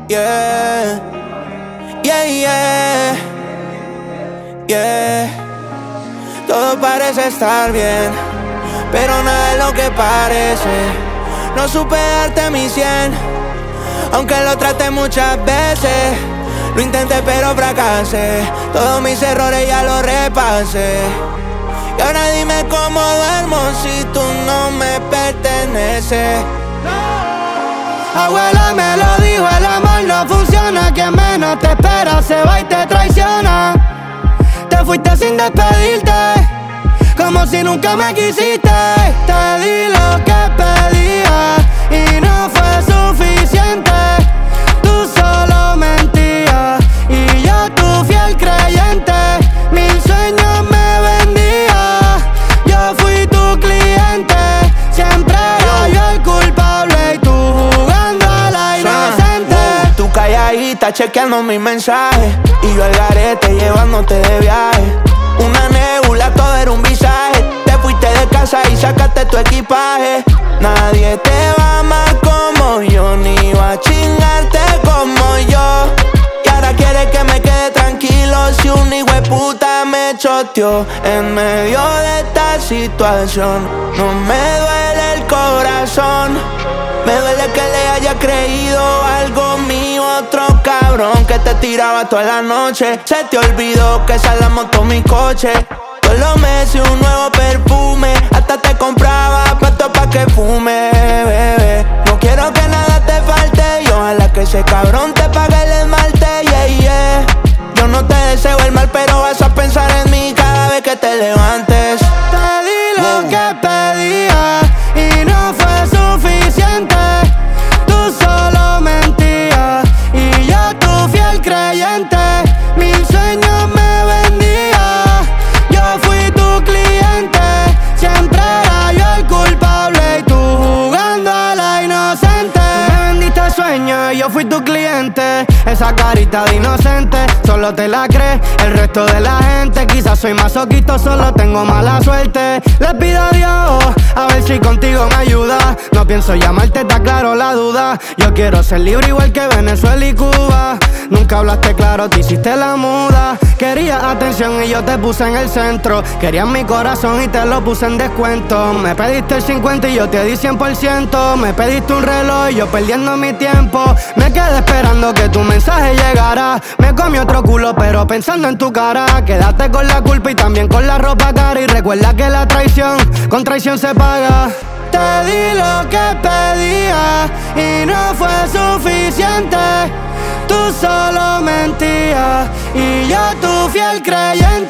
Yeah, yeah, yeah, yeah. Todo parece estar bien, pero nada es lo que parece. No supe darte mi 100, aunque lo traté muchas veces. Lo intenté pero fracasé, todos mis errores ya los repasé. Y ahora dime cómo duermo si tú no me perteneces. Abuela me lo dijo, el amor no funciona. Quien menos te espera se va y te traiciona. Te fuiste sin despedirte, como si nunca me quisiste. Te di lo que pedía y no fue suficiente. Tú solo mentías y yo tu fiel creyente. Mil sueños me vendía, yo fui tu cliente. Siempre era yo el culpable y tú jugando a la inocente. Tú calladita chequeando mis mensajes y yo al garete llevándote de viaje. Una nebula, todo era un visaje. Te fuiste de casa y sacaste tu equipaje. Nadie te va a amar como yo, ni va a chingarte como yo. Y ahora quieres que me quede tranquilo si un hijueputa me choteó en medio de esta situación. No me duele el corazón, me duele que le haya creído algo mío otro cabrón que te tiraba toda la noche. Se te olvidó que esa es la moto, mi coche. Todos los meses un nuevo perfume, hasta te compraba pasto pa' que fume, bebé. No quiero que nada te falte y ojalá que ese cabrón te pague el esmalte, yeah, yeah. Yo no te deseo el mal, pero vas a pensar en mí cada vez que te levantes. Te di lo que pedía y no fue suficiente. Tú solo mentías y yo tu fiel creyente. Mil sueños me vendía, yo fui tu cliente. Siempre era yo el culpable y tú jugando a la inocente. Me vendiste sueños y yo fui tu cliente. Esa carita de inocente solo te la crees el resto de la gente. Quizás soy masoquista, solo tengo mala suerte. Le pido a Dios a ver si contigo me ayuda. No pienso llamarte, está claro la duda. Yo quiero ser libre igual que Venezuela y Cuba. Nunca hablaste claro, te hiciste la muda. Querías atención y yo te puse en el centro. Querías mi corazón y te lo puse en descuento. Me pediste el 50 y yo te di 100%. Me pediste un reloj y yo perdiendo mi tiempo. Me quedé esperando que tu mensaje llegara. Me comí otro culo pero pensando en tu cara. Quédate con la culpa y también con la ropa cara. Y recuerda que la traición con traición se paga. Te di lo que pedía y no fue suficiente. Tú solo mentías y yo tu fiel creyente.